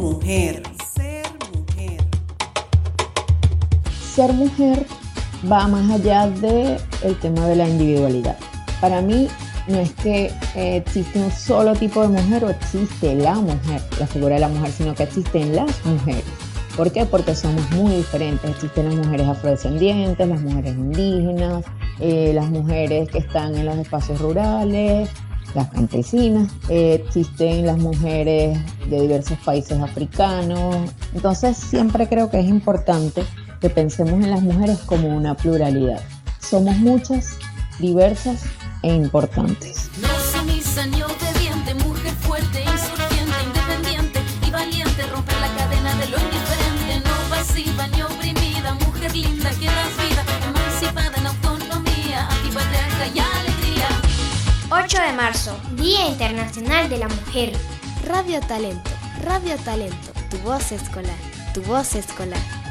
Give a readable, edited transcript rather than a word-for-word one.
mujer. Ser mujer va más allá del tema de la individualidad. Para mí no es que existe un solo tipo de mujer o existe la mujer, la figura de la mujer, sino que existen las mujeres. ¿Por qué? Porque somos muy diferentes. Existen las mujeres afrodescendientes, las mujeres indígenas, las mujeres que están en los espacios rurales, las campesinas, existen las mujeres de diversos países africanos. Entonces siempre creo que es importante que pensemos en las mujeres como una pluralidad. Somos muchas, diversas e importantes. No sumisa ni obediente, mujer fuerte, insurgente, independiente y valiente, romper la cadena de lo indiferente, no pasiva ni oprimida, mujer linda que das vida, emancipada en autonomía, antipatriarca y alegría. 8 de marzo, Día Internacional de la Mujer. Radio Talento, tu voz escolar, tu voz escolar.